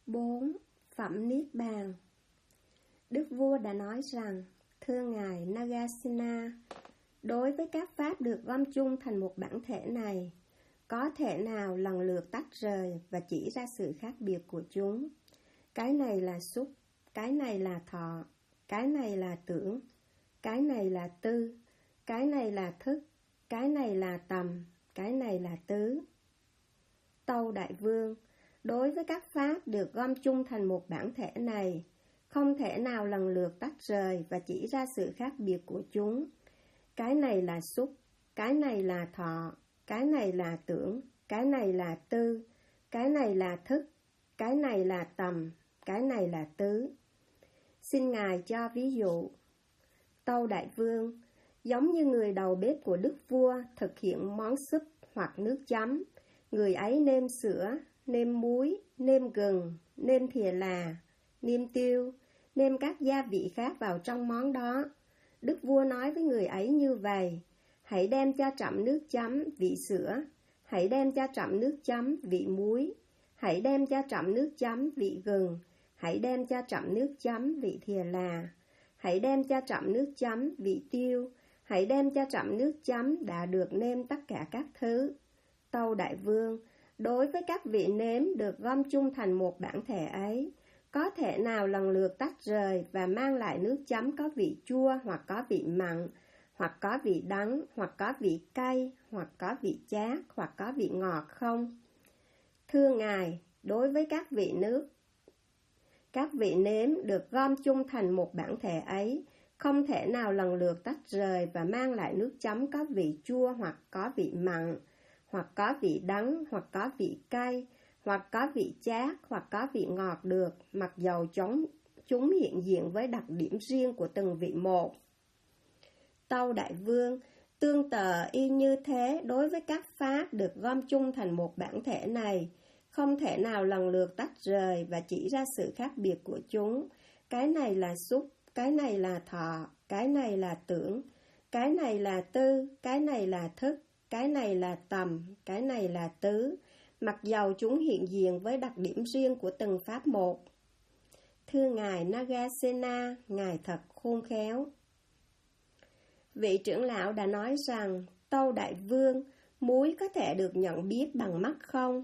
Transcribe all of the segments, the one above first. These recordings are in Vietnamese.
4. Phẩm Niết Bàn. Đức vua đã nói rằng, thưa Ngài Nagasena, đối với các pháp được gom chung thành một bản thể này, có thể nào lần lượt tách rời và chỉ ra sự khác biệt của chúng? Cái này là xúc, cái này là thọ, cái này là tưởng, cái này là tư, cái này là thức, cái này là tầm, cái này là tứ. Tâu Đại Vương, đối với các pháp được gom chung thành một bản thể này, không thể nào lần lượt tách rời và chỉ ra sự khác biệt của chúng. Cái này là xúc, cái này là thọ, cái này là tưởng, cái này là tư, cái này là thức, cái này là tầm, cái này là tứ. Xin Ngài cho ví dụ. Tâu Đại Vương, giống như người đầu bếp của đức vua thực hiện món súp hoặc nước chấm, người ấy nêm sữa, nêm muối, nêm gừng, nêm thìa là, nêm tiêu, nêm các gia vị khác vào trong món đó. Đức vua nói với người ấy như vậy: hãy đem cho trẫm nước chấm vị sữa, hãy đem cho trẫm nước chấm vị muối, hãy đem cho trẫm nước chấm vị gừng, hãy đem cho trẫm nước chấm vị thìa là, hãy đem cho trẫm nước chấm vị tiêu, hãy đem cho trẫm nước chấm đã được nêm tất cả các thứ. Tâu Đại Vương, đối với các vị nếm được gom chung thành một bản thể ấy, có thể nào lần lượt tách rời và mang lại nước chấm có vị chua hoặc có vị mặn, hoặc có vị đắng, hoặc có vị cay, hoặc có vị chát, hoặc có vị ngọt không? Thưa Ngài, đối với các vị nếm được gom chung thành một bản thể ấy, không thể nào lần lượt tách rời và mang lại nước chấm có vị chua hoặc có vị mặn, hoặc có vị đắng, hoặc có vị cay, hoặc có vị chát, hoặc có vị ngọt được, mặc dầu chúng hiện diện với đặc điểm riêng của từng vị một. Tâu Đại Vương, tương tự y như thế đối với các pháp được gom chung thành một bản thể này, không thể nào lần lượt tách rời và chỉ ra sự khác biệt của chúng. Cái này là xúc, cái này là thọ, cái này là tưởng, cái này là tư, cái này là thức, cái này là tầm, cái này là tứ, mặc dầu chúng hiện diện với đặc điểm riêng của từng pháp một. Thưa Ngài Nagasena, Ngài thật khôn khéo. Vị trưởng lão đã nói rằng, Tâu Đại Vương, muối có thể được nhận biết bằng mắt không?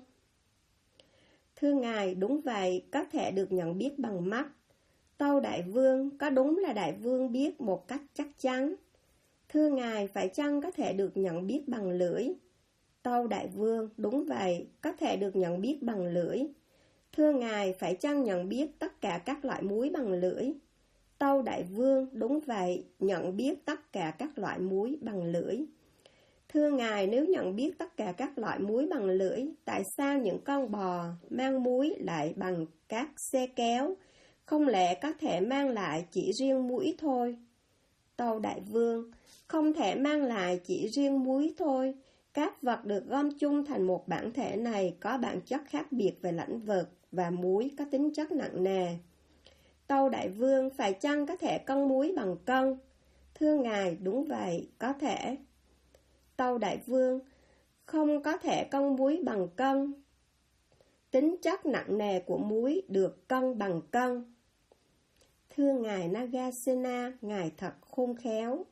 Thưa Ngài, đúng vậy, có thể được nhận biết bằng mắt. Tâu Đại Vương, có đúng là Đại Vương biết một cách chắc chắn? Thưa Ngài, phải chăng có thể được nhận biết bằng lưỡi? Tâu Đại Vương, đúng vậy, có thể được nhận biết bằng lưỡi. Thưa Ngài, phải chăng nhận biết tất cả các loại muối bằng lưỡi? Tâu Đại Vương, đúng vậy, nhận biết tất cả các loại muối bằng lưỡi. Thưa Ngài, nếu nhận biết tất cả các loại muối bằng lưỡi, tại sao những con bò mang muối lại bằng các xe kéo, không lẽ có thể mang lại chỉ riêng muối thôi? Tâu Đại Vương, không thể mang lại chỉ riêng muối thôi. Các vật được gom chung thành một bản thể này có bản chất khác biệt về lãnh vực và muối có tính chất nặng nề. Tâu Đại Vương, phải chăng có thể cân muối bằng cân? Thưa Ngài, đúng vậy, có thể. Tâu Đại Vương, không có thể cân muối bằng cân. Tính chất nặng nề của muối được cân bằng cân. Thưa Ngài Nagasena, Ngài thật khôn khéo.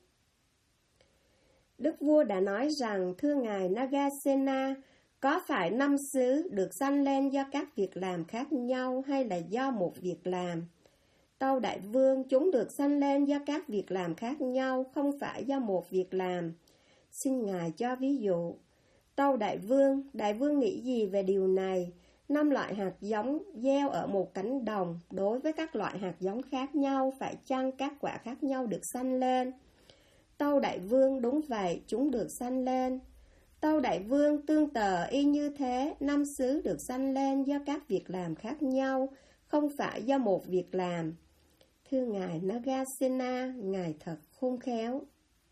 Đức vua đã nói rằng, thưa Ngài Nagasena, có phải 5 xứ được sanh lên do các việc làm khác nhau hay là do một việc làm? Tâu Đại Vương, chúng được sanh lên do các việc làm khác nhau, không phải do một việc làm. Xin Ngài cho ví dụ. Tâu Đại Vương nghĩ gì về điều này? 5 loại hạt giống gieo ở một cánh đồng, đối với các loại hạt giống khác nhau, phải chăng các quả khác nhau được sanh lên? Tâu Đại Vương, đúng vậy, chúng được sanh lên. Tâu Đại Vương, tương tự y như thế, 5 xứ được sanh lên do các việc làm khác nhau, không phải do một việc làm. Thưa Ngài Nagasena, Ngài thật khôn khéo.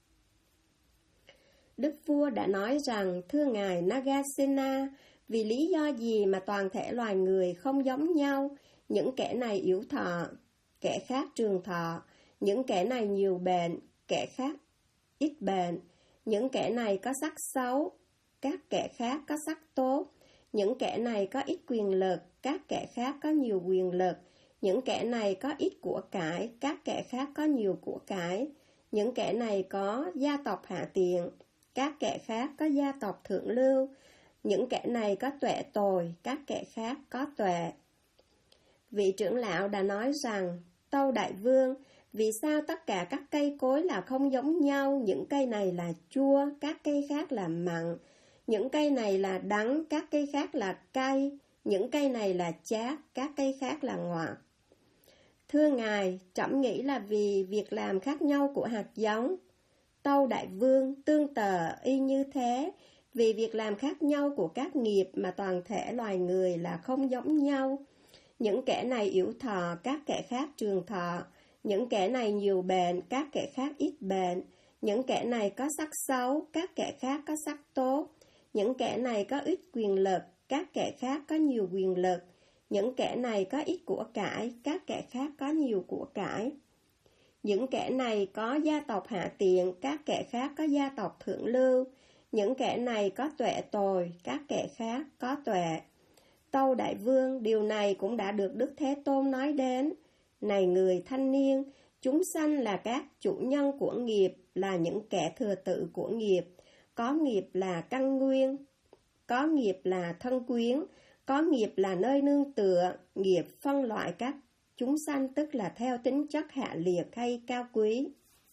Đức vua đã nói rằng, thưa Ngài Nagasena, vì lý do gì mà toàn thể loài người không giống nhau, những kẻ này yếu thọ, kẻ khác trường thọ, những kẻ này nhiều bệnh, kẻ khác ít bệnh, những kẻ này có sắc xấu, các kẻ khác có sắc tốt, Những kẻ này có ít quyền lực, các kẻ khác có nhiều quyền lực. Những kẻ này có ít của cải, các kẻ khác có nhiều của cải. Những kẻ này có gia tộc hạ tiện, các kẻ khác có gia tộc thượng lưu. Những kẻ này có tuệ tồi, các kẻ khác có tuệ. Vị trưởng lão đã nói rằng, tâu đại vương, vì sao tất cả các cây cối là không giống nhau, những cây này là chua, các cây khác là mặn, những cây này là đắng, các cây khác là cay, những cây này là chát, các cây khác là ngọt. Thưa Ngài, trẫm nghĩ là vì việc làm khác nhau của hạt giống. Tâu đại vương, tương tự y như thế, vì việc làm khác nhau của các nghiệp mà toàn thể loài người là không giống nhau. Những kẻ này yếu thọ, các kẻ khác trường thọ. Những kẻ này nhiều bệnh, các kẻ khác ít bệnh. Những kẻ này có sắc xấu, các kẻ khác có sắc tốt. Những kẻ này có ít quyền lực, các kẻ khác có nhiều quyền lực. Những kẻ này có ít của cải, các kẻ khác có nhiều của cải. Những kẻ này có gia tộc hạ tiện, các kẻ khác có gia tộc thượng lưu. Những kẻ này có tuệ tồi, các kẻ khác có tuệ. Tâu đại vương, điều này cũng đã được Đức Thế Tôn nói đến. Này người thanh niên, chúng sanh là các chủ nhân của nghiệp, là những kẻ thừa tự của nghiệp. Có nghiệp là căn nguyên, có nghiệp là thân quyến, có nghiệp là nơi nương tựa. Nghiệp phân loại các chúng sanh tức là theo tính chất hạ liệt hay cao quý.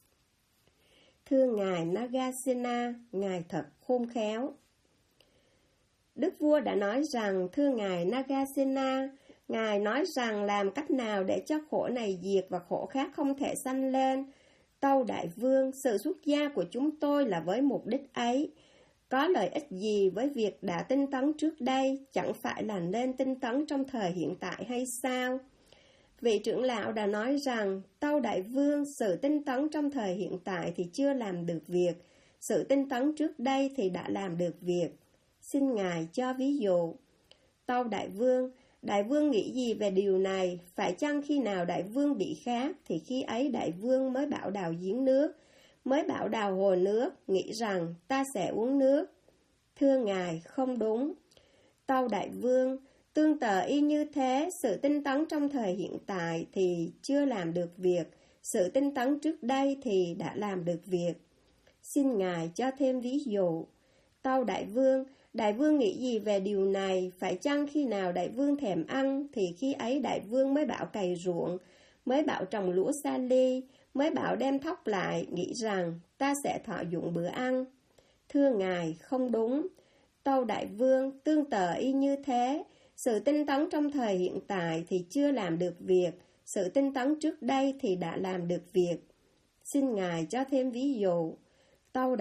Thưa Ngài Nagasena, Ngài thật khôn khéo. Đức vua đã nói rằng, thưa Ngài Nagasena, Ngài nói rằng làm cách nào để cho khổ này diệt và khổ khác không thể sanh lên. Tâu đại vương, sự xuất gia của chúng tôi là với mục đích ấy. Có lợi ích gì với việc đã tinh tấn trước đây, chẳng phải là nên tinh tấn trong thời hiện tại hay sao? Vị trưởng lão đã nói rằng, tâu đại vương, sự tinh tấn trong thời hiện tại thì chưa làm được việc, sự tinh tấn trước đây thì đã làm được việc. Xin Ngài cho ví dụ. Tâu đại vương nghĩ gì về điều này? Phải chăng khi nào đại vương bị khát, thì khi ấy đại vương mới bảo đào giếng nước, mới bảo đào hồ nước, nghĩ rằng ta sẽ uống nước? Thưa Ngài, không đúng. Tâu đại vương, tương tự y như thế, sự tinh tấn trong thời hiện tại thì chưa làm được việc, sự tinh tấn trước đây thì đã làm được việc. Xin Ngài cho thêm ví dụ. Tâu đại vương nghĩ gì về điều này? Phải chăng khi nào đại vương thèm ăn, thì khi ấy đại vương mới bảo cày ruộng, mới bảo trồng lúa sa ly, mới bảo đem thóc lại, nghĩ rằng ta sẽ thọ dụng bữa ăn? Thưa Ngài, không đúng. Tâu đại vương, tương tự y như thế, sự tinh tấn trong thời hiện tại thì chưa làm được việc, sự tinh tấn trước đây thì đã làm được việc. Xin Ngài cho thêm ví dụ. Tâu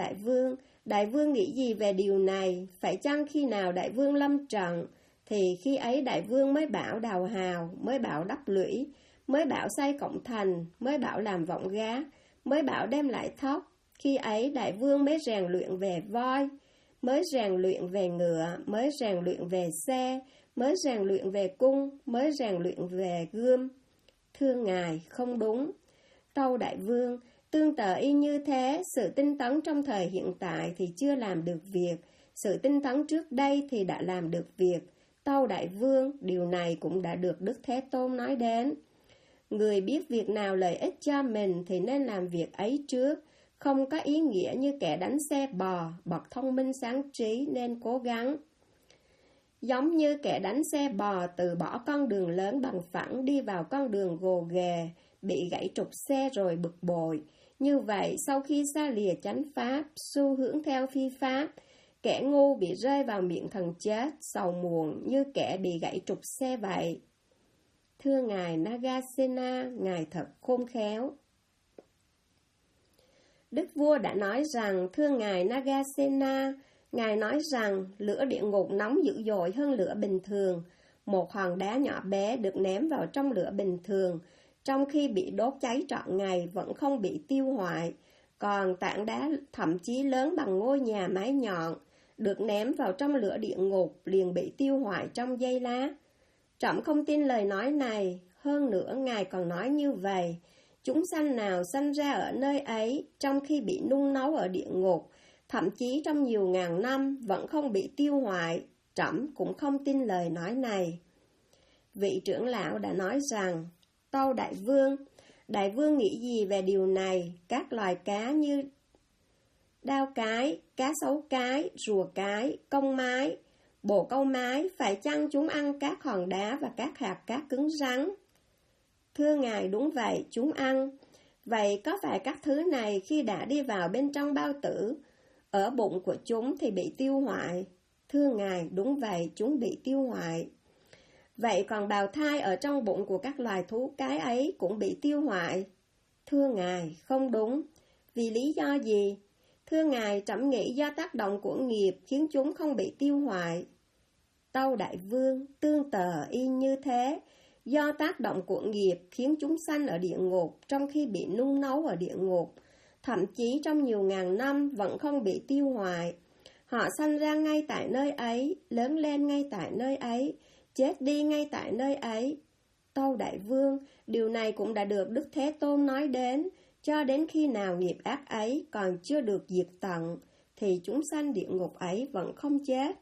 đại vương nghĩ gì về điều này? Phải chăng khi nào đại vương lâm trận, thì khi ấy đại vương mới bảo đào hào, mới bảo đắp lũy, mới bảo xây cổng thành, mới bảo làm vọng gác, mới bảo đem lại thóc. Khi ấy đại vương mới rèn luyện về voi, mới rèn luyện về ngựa, mới rèn luyện về xe, mới rèn luyện về cung, mới rèn luyện về gươm. Thưa Ngài, không đúng. Tâu đại vương, tương tự y như thế, sự tinh tấn trong thời hiện tại thì chưa làm được việc, sự tinh tấn trước đây thì đã làm được việc. Tâu đại vương, điều này cũng đã được Đức Thế Tôn nói đến. Người biết việc nào lợi ích cho mình thì nên làm việc ấy trước, không có ý nghĩa như kẻ đánh xe bò, bậc thông minh sáng trí nên cố gắng. Giống như kẻ đánh xe bò từ bỏ con đường lớn bằng phẳng đi vào con đường gồ ghề, bị gãy trục xe rồi bực bội. Như vậy, sau khi xa lìa chánh pháp, xu hướng theo phi pháp, kẻ ngu bị rơi vào miệng thần chết, sầu muộn như kẻ bị gãy trục xe vậy. Thưa Ngài Nagasena, Ngài thật khôn khéo. Đức vua đã nói rằng, thưa Ngài Nagasena, Ngài nói rằng lửa địa ngục nóng dữ dội hơn lửa bình thường. Một hòn đá nhỏ bé được ném vào trong lửa bình thường, trong khi bị đốt cháy trọn ngày vẫn không bị tiêu hoại. Còn tảng đá thậm chí lớn bằng ngôi nhà mái nhọn, được ném vào trong lửa địa ngục liền bị tiêu hoại trong giây lát. Trẫm không tin lời nói này, hơn nữa Ngài còn nói như vậy. Chúng sanh nào sanh ra ở nơi ấy, trong khi bị nung nấu ở địa ngục, thậm chí trong nhiều ngàn năm vẫn không bị tiêu hoại, trẫm cũng không tin lời nói này. Vị trưởng lão đã nói rằng, tâu Đại vương nghĩ gì về điều này? Các loài cá như đao cái, cá sấu cái, rùa cái, công mái, bồ câu mái, phải chăng chúng ăn các hòn đá và các hạt cát cứng rắn? Thưa ngài, đúng vậy, chúng ăn. Vậy có phải các thứ này khi đã đi vào bên trong bao tử, ở bụng của chúng thì bị tiêu hoại? Thưa ngài, đúng vậy, chúng bị tiêu hoại. Vậy còn bào thai ở trong bụng của các loài thú cái ấy cũng bị tiêu hoại? Thưa ngài, không đúng. Vì lý do gì? Thưa ngài, trẫm nghĩ do tác động của nghiệp khiến chúng không bị tiêu hoại. Tâu đại vương, tương tự y như thế. Do tác động của nghiệp khiến chúng sanh ở địa ngục trong khi bị nung nấu ở địa ngục, thậm chí trong nhiều ngàn năm vẫn không bị tiêu hoại. Họ sanh ra ngay tại nơi ấy, lớn lên ngay tại nơi ấy, chết đi ngay tại nơi ấy. Tâu đại vương, điều này cũng đã được Đức Thế Tôn nói đến, cho đến khi nào nghiệp ác ấy còn chưa được diệt tận, thì chúng sanh địa ngục ấy vẫn không chết.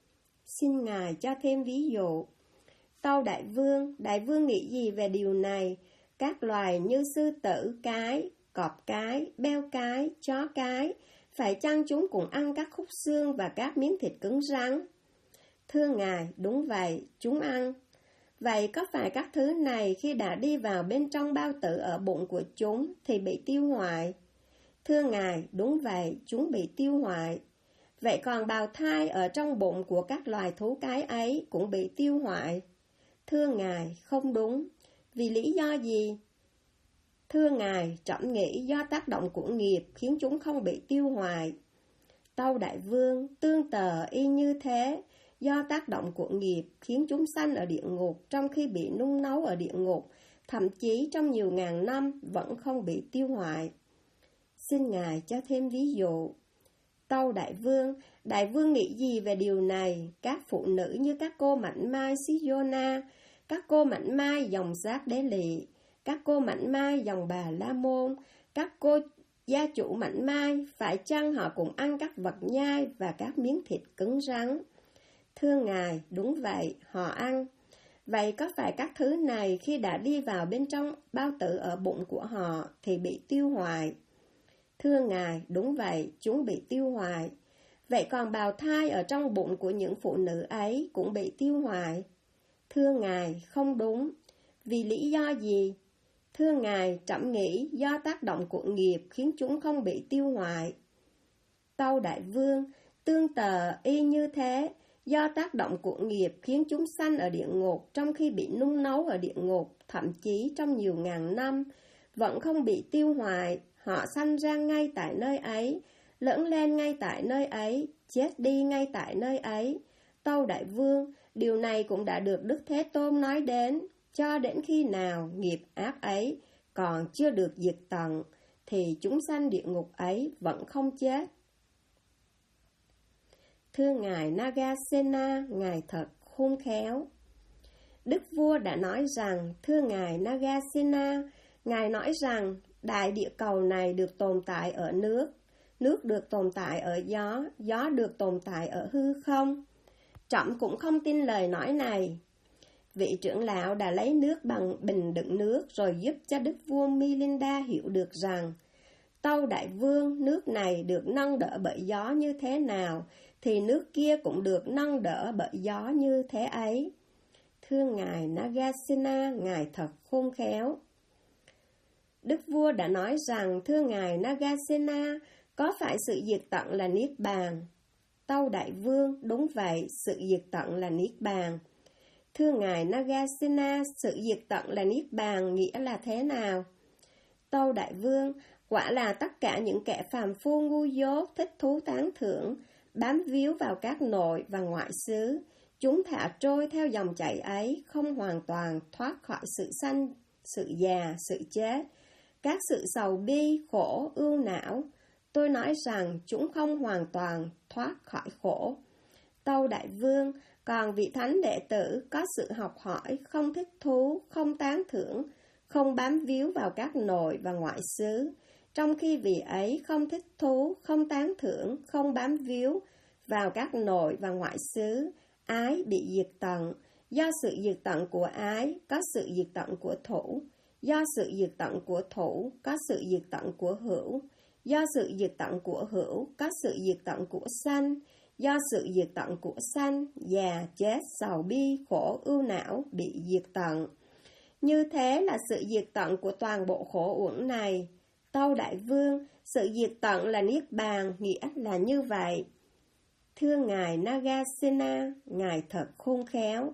Xin ngài cho thêm ví dụ. Tâu đại vương nghĩ gì về điều này? Các loài như sư tử cái, cọp cái, beo cái, chó cái, phải chăng chúng cũng ăn các khúc xương và các miếng thịt cứng rắn? Thưa ngài, đúng vậy, chúng ăn. Vậy có phải các thứ này khi đã đi vào bên trong bao tử ở bụng của chúng thì bị tiêu hoại? Thưa ngài, đúng vậy, chúng bị tiêu hoại. Vậy còn bào thai ở trong bụng của các loài thú cái ấy cũng bị tiêu hoại? Thưa ngài, không đúng. Vì lý do gì? Thưa ngài, trẫm nghĩ do tác động của nghiệp khiến chúng không bị tiêu hoại. Tâu đại vương, tương tự y như thế. Do tác động của nghiệp khiến chúng sanh ở địa ngục trong khi bị nung nấu ở địa ngục, thậm chí trong nhiều ngàn năm vẫn không bị tiêu hoại. Xin ngài cho thêm ví dụ. Tâu đại vương nghĩ gì về điều này? Các phụ nữ như các cô Mảnh Mai Sijona, các cô Mảnh Mai dòng Giác Đế Lị, các cô Mảnh Mai dòng Bà La Môn, các cô gia chủ Mảnh Mai, phải chăng họ cũng ăn các vật nhai và các miếng thịt cứng rắn? Thưa ngài, đúng vậy, họ ăn. Vậy có phải các thứ này khi đã đi vào bên trong bao tử ở bụng của họ thì bị tiêu hoại? Thưa ngài, đúng vậy, chúng bị tiêu hoại. Vậy còn bào thai ở trong bụng của những phụ nữ ấy cũng bị tiêu hoại? Thưa ngài, không đúng. Vì lý do gì? Thưa ngài, trẫm nghĩ do tác động của nghiệp khiến chúng không bị tiêu hoại. Tâu đại vương, tương tự y như thế. Do tác động của nghiệp khiến chúng sanh ở địa ngục trong khi bị nung nấu ở địa ngục, thậm chí trong nhiều ngàn năm, vẫn không bị tiêu hoại. Họ sanh ra ngay tại nơi ấy, lớn lên ngay tại nơi ấy, chết đi ngay tại nơi ấy. Tâu đại vương, điều này cũng đã được Đức Thế Tôn nói đến, cho đến khi nào nghiệp ác ấy còn chưa được diệt tận, thì chúng sanh địa ngục ấy vẫn không chết. Thưa ngài Nagasena, ngài thật khôn khéo. Đức vua đã nói rằng, thưa ngài Nagasena, ngài nói rằng đại địa cầu này được tồn tại ở nước, nước được tồn tại ở gió, gió được tồn tại ở hư không. Trẫm cũng không tin lời nói này. Vị trưởng lão đã lấy nước bằng bình đựng nước rồi giúp cho đức vua Milinda hiểu được rằng, tâu đại vương, nước này được nâng đỡ bởi gió như thế nào, thì nước kia cũng được nâng đỡ bởi gió như thế ấy. Thưa ngài Nagasena, ngài thật khôn khéo. Đức vua đã nói rằng, thưa ngài Nagasena, có phải sự diệt tận là Niết Bàn? Tâu đại vương, đúng vậy, sự diệt tận là Niết Bàn. Thưa ngài Nagasena, sự diệt tận là Niết Bàn nghĩa là thế nào? Tâu đại vương, quả là tất cả những kẻ phàm phu ngu dốt, thích thú tán thưởng, bám víu vào các nội và ngoại xứ, chúng thả trôi theo dòng chảy ấy, không hoàn toàn thoát khỏi sự sanh, sự già, sự chết, các sự sầu bi, khổ, ưu não. Tôi nói rằng chúng không hoàn toàn thoát khỏi khổ. Tâu đại vương, còn vị thánh đệ tử có sự học hỏi, không thích thú, không tán thưởng, không bám víu vào các nội và ngoại xứ, trong khi vị ấy không thích thú, không tán thưởng, không bám víu vào các nội và ngoại xứ, ái bị diệt tận. Do sự diệt tận của ái, có sự diệt tận của thủ. Do sự diệt tận của thủ, có sự diệt tận của hữu. Do sự diệt tận của hữu, có sự diệt tận của sanh. Do sự diệt tận của sanh, già, chết, sầu bi, khổ, ưu não bị diệt tận. Như thế là sự diệt tận của toàn bộ khổ uẩn này. Tâu Đại Vương, sự diệt tận là Niết Bàn, nghĩa là như vậy. Thưa Ngài Nagasena, Ngài thật khôn khéo.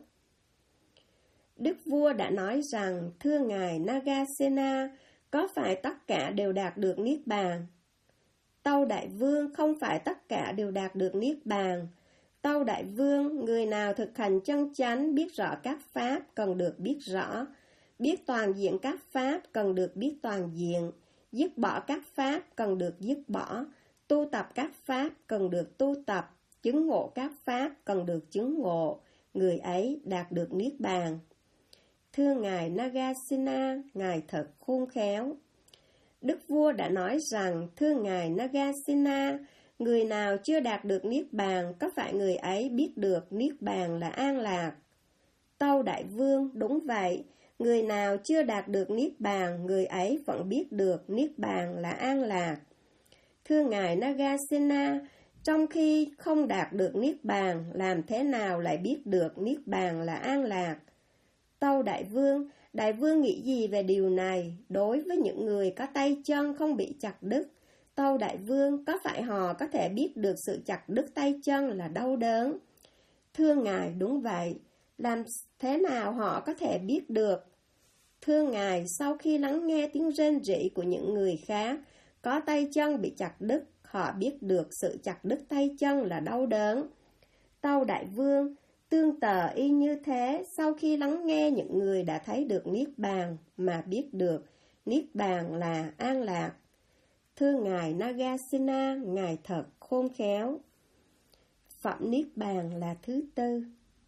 Đức vua đã nói rằng, thưa Ngài Nagasena, có phải tất cả đều đạt được Niết Bàn? Tâu Đại Vương, không phải tất cả đều đạt được Niết Bàn. Tâu Đại Vương, người nào thực hành chân chánh, biết rõ các pháp, cần được biết rõ. Biết toàn diện các pháp, cần được biết toàn diện. Dứt bỏ các pháp, cần được dứt bỏ. Tu tập các pháp, cần được tu tập. Chứng ngộ các pháp, cần được chứng ngộ. Người ấy đạt được Niết Bàn. Thưa Ngài Nagasena, Ngài thật khôn khéo. Đức vua đã nói rằng, thưa Ngài Nagasena, người nào chưa đạt được Niết Bàn, có phải người ấy biết được Niết Bàn là an lạc? Tâu Đại Vương, đúng vậy. Người nào chưa đạt được Niết Bàn, người ấy vẫn biết được Niết Bàn là an lạc. Thưa Ngài Nagasena, trong khi không đạt được Niết Bàn, làm thế nào lại biết được Niết Bàn là an lạc? Tâu Đại Vương nghĩ gì về điều này? Đối với những người có tay chân không bị chặt đứt, Tâu Đại Vương, có phải họ có thể biết được sự chặt đứt tay chân là đau đớn? Thưa Ngài, đúng vậy. Làm thế nào họ có thể biết được? Thưa Ngài, sau khi lắng nghe tiếng rên rỉ của những người khác, có tay chân bị chặt đứt, họ biết được sự chặt đứt tay chân là đau đớn. Tâu Đại Vương, tương tự y như thế, sau khi lắng nghe những người đã thấy được Niết Bàn mà biết được Niết Bàn là an lạc. Thưa Ngài Nagasena, Ngài thật khôn khéo. Phẩm Niết Bàn là thứ tư.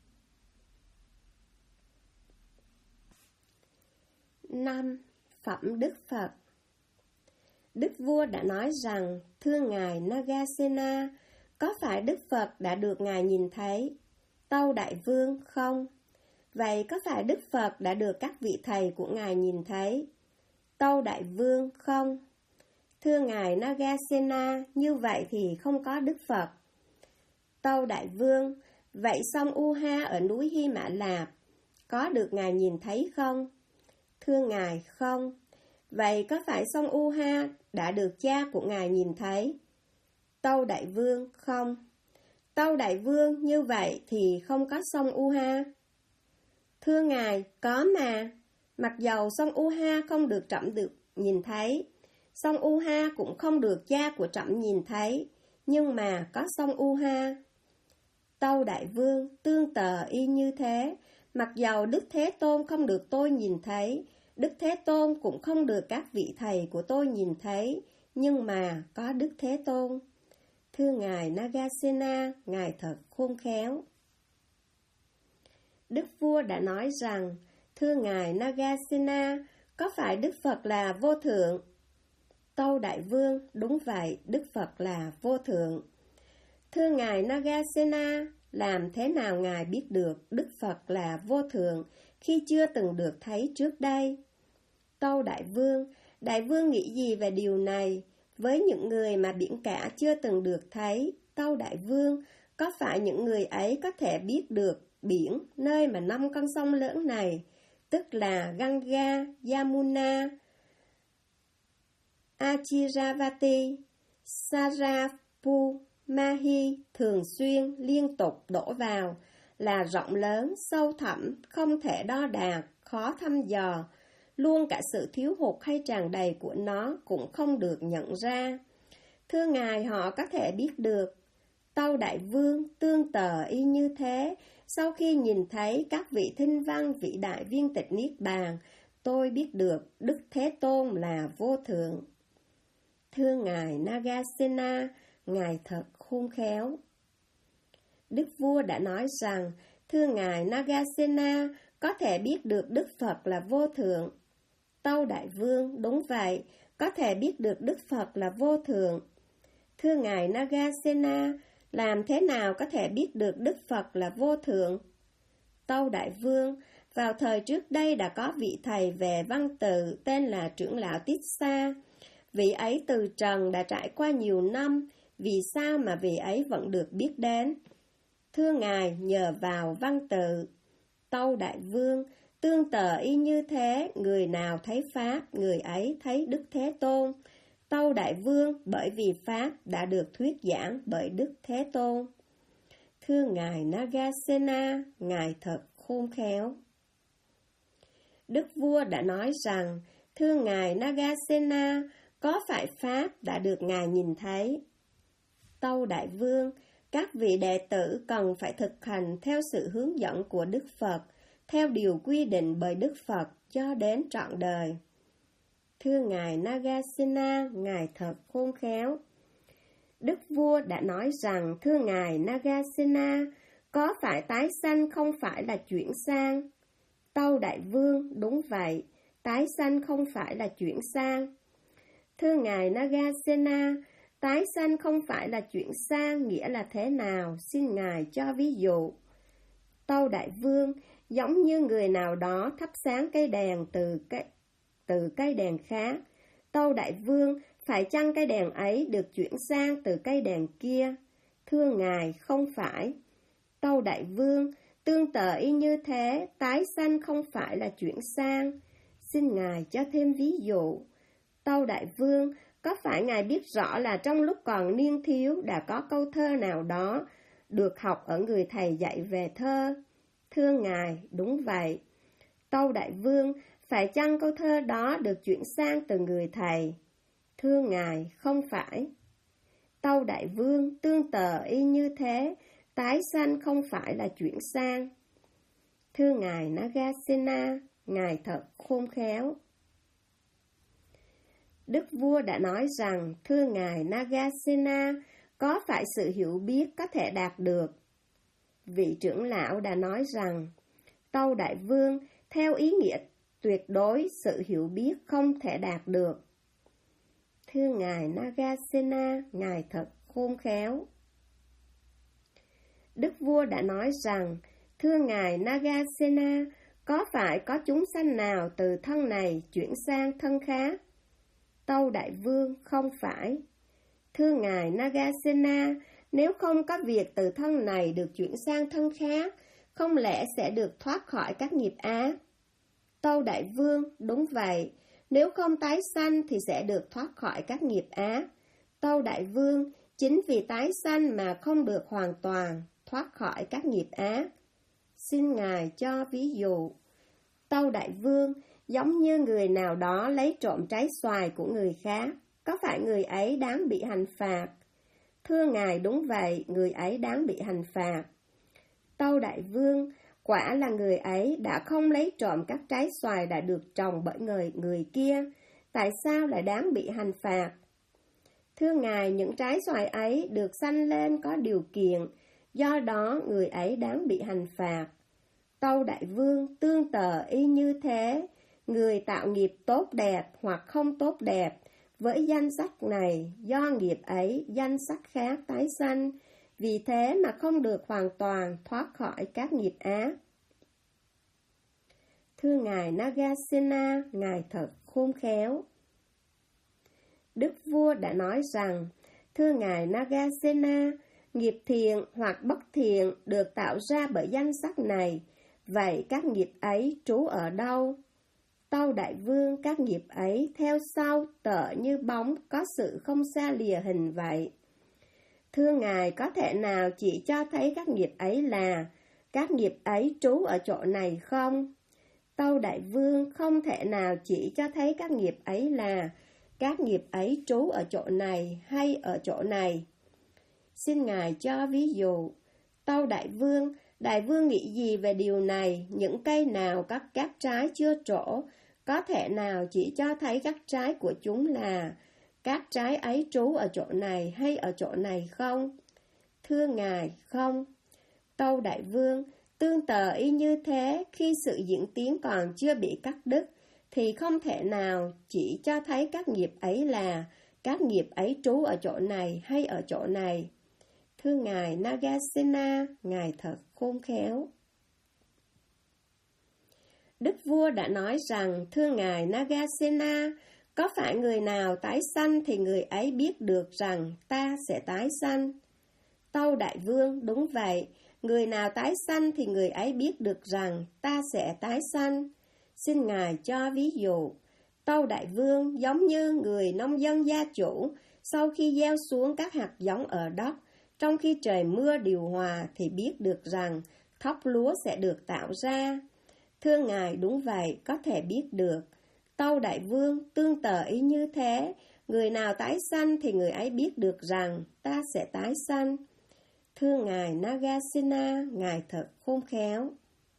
5. Phẩm Đức Phật. Đức vua đã nói rằng, thưa Ngài Nagasena, có phải Đức Phật đã được Ngài nhìn thấy? Tâu Đại Vương, không. Vậy có phải Đức Phật đã được các vị thầy của Ngài nhìn thấy? Tâu Đại Vương, không. Thưa Ngài Nagasena, như vậy thì không có Đức Phật. Tâu Đại Vương, vậy sông Uha ở núi Hy Mã Lạp, có được Ngài nhìn thấy không? Thưa Ngài, không. Vậy có phải sông Uha đã được cha của Ngài nhìn thấy? Tâu Đại Vương, không. Tâu Đại Vương, như vậy thì không có sông Uha. Thưa Ngài, có mà. Mặc dầu sông Uha không được Trẫm được nhìn thấy, sông Uha cũng không được cha của Trẫm nhìn thấy, nhưng mà có sông Uha. Tâu Đại Vương, tương tự y như thế, mặc dầu Đức Thế Tôn không được tôi nhìn thấy, Đức Thế Tôn cũng không được các vị thầy của tôi nhìn thấy, nhưng mà có Đức Thế Tôn. Thưa Ngài Nagasena, Ngài thật khôn khéo. Đức vua đã nói rằng, thưa Ngài Nagasena, có phải Đức Phật là vô thượng? Tâu Đại Vương, đúng vậy, Đức Phật là vô thượng. Thưa Ngài Nagasena, làm thế nào Ngài biết được Đức Phật là vô thượng khi chưa từng được thấy trước đây? Tâu Đại Vương nghĩ gì về điều này? Với những người mà biển cả chưa từng được thấy, Tâu Đại Vương, có phải những người ấy có thể biết được biển nơi mà 5 con sông lớn này, tức là Ganga, Yamuna, Achiravati, Sarapu, Mahi thường xuyên liên tục đổ vào, là rộng lớn, sâu thẳm, không thể đo đạc, khó thăm dò, luôn cả sự thiếu hụt hay tràn đầy của nó cũng không được nhận ra. Thưa Ngài, họ có thể biết được. Tâu Đại Vương, tương tự y như thế, sau khi nhìn thấy các vị thinh văn vĩ đại viên tịch Niết Bàn, tôi biết được Đức Thế Tôn là vô thượng. Thưa Ngài Nagasena, Ngài thật khôn khéo. Đức vua đã nói rằng, thưa Ngài Nagasena, có thể biết được Đức Phật là vô thượng. Tâu Đại Vương, đúng vậy, có thể biết được Đức Phật là vô thượng. Thưa Ngài Nagasena, Làm thế nào có thể biết được Đức Phật là vô thượng? Tâu Đại Vương, vào thời trước đây đã có vị thầy về Văn Tự tên là trưởng lão Tiết Sa. Vị ấy từ trần đã trải qua nhiều năm, vì sao mà vị ấy vẫn được biết đến? Thưa Ngài, nhờ vào Văn Tự. Tâu Đại Vương, tương tự y như thế, người nào thấy Pháp, người ấy thấy Đức Thế Tôn. Tâu Đại Vương, bởi vì Pháp đã được thuyết giảng bởi Đức Thế Tôn. Thưa Ngài Nagasena, Ngài thật khôn khéo. Đức vua đã nói rằng, thưa Ngài Nagasena, có phải Pháp đã được Ngài nhìn thấy? Tâu Đại Vương, các vị đệ tử cần phải thực hành theo sự hướng dẫn của Đức Phật, theo điều quy định bởi Đức Phật cho đến trọn đời. Thưa Ngài Nagasena, Ngài thật khôn khéo. Đức vua đã nói rằng, thưa Ngài Nagasena, có phải tái sanh không phải là chuyển sang? Tâu Đại Vương, đúng vậy, tái sanh không phải là chuyển sang. Thưa Ngài Nagasena, tái sanh không phải là chuyển sang nghĩa là thế nào? Xin Ngài cho ví dụ. Tâu Đại Vương, giống như người nào đó thắp sáng cây đèn từ cây đèn khác. Tâu Đại Vương, phải chăng cây đèn ấy được chuyển sang từ cây đèn kia? Thưa Ngài, không phải. Tâu Đại Vương, tương tự y như thế, tái sanh không phải là chuyển sang. Xin Ngài cho thêm ví dụ. Tâu Đại Vương, có phải Ngài biết rõ là trong lúc còn niên thiếu đã có câu thơ nào đó được học ở người thầy dạy về thơ? Thưa Ngài, đúng vậy. Tâu Đại Vương, phải chăng câu thơ đó được chuyển sang từ người thầy? Thưa Ngài, không phải. Tâu Đại Vương, tương tự y như thế, tái sanh không phải là chuyển sang. Thưa Ngài Nagasena, Ngài thật khôn khéo. Đức vua đã nói rằng, thưa Ngài Nagasena, có phải sự hiểu biết có thể đạt được? Vị trưởng lão đã nói rằng, Tâu Đại Vương, theo ý nghĩa tuyệt đối, sự hiểu biết không thể đạt được. Thưa Ngài Nagasena, Ngài thật khôn khéo. Đức vua đã nói rằng, thưa Ngài Nagasena, có phải có chúng sanh nào từ thân này chuyển sang thân khác? Tâu Đại Vương, không phải. Thưa Ngài Nagasena, nếu không có việc từ thân này được chuyển sang thân khác, không lẽ sẽ được thoát khỏi các nghiệp ác? Tâu Đại Vương, đúng vậy. Nếu không tái sanh thì sẽ được thoát khỏi các nghiệp ác. Tâu Đại Vương, chính vì tái sanh mà không được hoàn toàn thoát khỏi các nghiệp ác. Xin Ngài cho ví dụ. Tâu Đại Vương, giống như người nào đó lấy trộm trái xoài của người khác, có phải người ấy đáng bị hành phạt? Thưa Ngài, đúng vậy, người ấy đáng bị hành phạt. Tâu Đại Vương, quả là người ấy đã không lấy trộm các trái xoài đã được trồng bởi người kia, tại sao lại đáng bị hành phạt? Thưa Ngài, những trái xoài ấy được sanh lên có điều kiện, do đó người ấy đáng bị hành phạt. Tâu Đại Vương, tương tự y như thế, người tạo nghiệp tốt đẹp hoặc không tốt đẹp, với danh sắc này, do nghiệp ấy, danh sắc khác tái sanh, vì thế mà không được hoàn toàn thoát khỏi các nghiệp ác. Thưa Ngài Nagasena, Ngài thật khôn khéo. Đức vua đã nói rằng, thưa Ngài Nagasena, nghiệp thiện hoặc bất thiện được tạo ra bởi danh sắc này, vậy các nghiệp ấy trú ở đâu? Tâu Đại Vương, các nghiệp ấy theo sau tựa như bóng có sự không xa lìa hình vậy. Thưa Ngài, có thể nào chỉ cho thấy các nghiệp ấy là các nghiệp ấy trú ở chỗ này không? Tâu Đại Vương, không thể nào chỉ cho thấy các nghiệp ấy là các nghiệp ấy trú ở chỗ này hay ở chỗ này. Xin Ngài cho ví dụ. Tâu Đại Vương nghĩ gì về điều này? Những cây nào có các trái chưa trổ, có thể nào chỉ cho thấy các trái của chúng là các trái ấy trú ở chỗ này hay ở chỗ này không? Thưa Ngài, không. Tâu Đại Vương, tương tự y như thế, khi sự diễn tiến còn chưa bị cắt đứt, thì không thể nào chỉ cho thấy các nghiệp ấy là các nghiệp ấy trú ở chỗ này hay ở chỗ này. Thưa Ngài Nagasena, Ngài thật khôn khéo. Đức vua đã nói rằng, thưa Ngài Nagasena, có phải người nào tái sanh thì người ấy biết được rằng ta sẽ tái sanh. Tâu Đại Vương, đúng vậy, người nào tái sanh thì người ấy biết được rằng ta sẽ tái sanh. Xin Ngài cho ví dụ. Tâu Đại Vương giống như người nông dân gia chủ, sau khi gieo xuống các hạt giống ở đất, trong khi trời mưa điều hòa thì biết được rằng thóc lúa sẽ được tạo ra. Thưa Ngài, đúng vậy, có thể biết được. Tâu Đại Vương, tương tự ý như thế, người nào tái sanh thì người ấy biết được rằng ta sẽ tái sanh. Thưa Ngài Nagasena, Ngài thật khôn khéo.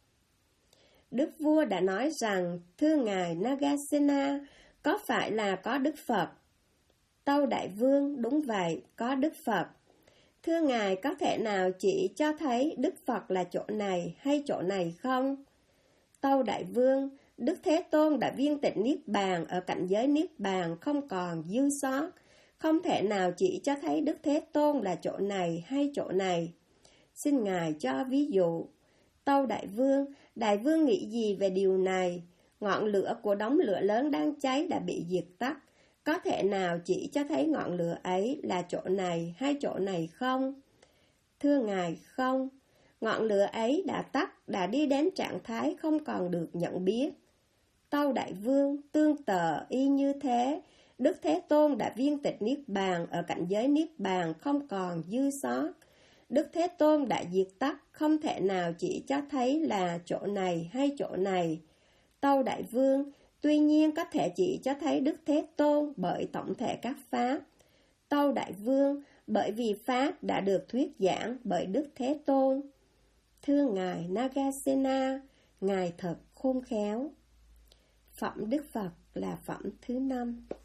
Đức vua đã nói rằng, thưa Ngài Nagasena, có phải là có Đức Phật? Tâu Đại Vương, đúng vậy, có Đức Phật. Thưa Ngài, có thể nào chỉ cho thấy Đức Phật là chỗ này hay chỗ này không? Tâu Đại Vương, Đức Thế Tôn đã viên tịch Niết Bàn ở cảnh giới Niết Bàn không còn dư sót, không thể nào chỉ cho thấy Đức Thế Tôn là chỗ này hay chỗ này. Xin Ngài cho ví dụ. Tâu Đại Vương nghĩ gì về điều này? Ngọn lửa của đống lửa lớn đang cháy đã bị diệt tắt. Có thể nào chỉ cho thấy ngọn lửa ấy là chỗ này hay chỗ này không? Thưa Ngài, không. Ngọn lửa ấy đã tắt, đã đi đến trạng thái không còn được nhận biết. Tâu Đại Vương, tương tự y như thế, Đức Thế Tôn đã viên tịch Niết Bàn ở cảnh giới Niết Bàn không còn dư sót. Đức Thế Tôn đã diệt tắt, không thể nào chỉ cho thấy là chỗ này hay chỗ này. Tâu Đại Vương, tuy nhiên có thể chỉ cho thấy Đức Thế Tôn bởi tổng thể các Pháp. Tâu Đại Vương, bởi vì Pháp đã được thuyết giảng bởi Đức Thế Tôn. Thưa Ngài Nagasena, Ngài thật khôn khéo. Phẩm Đức Phật là phẩm thứ 5.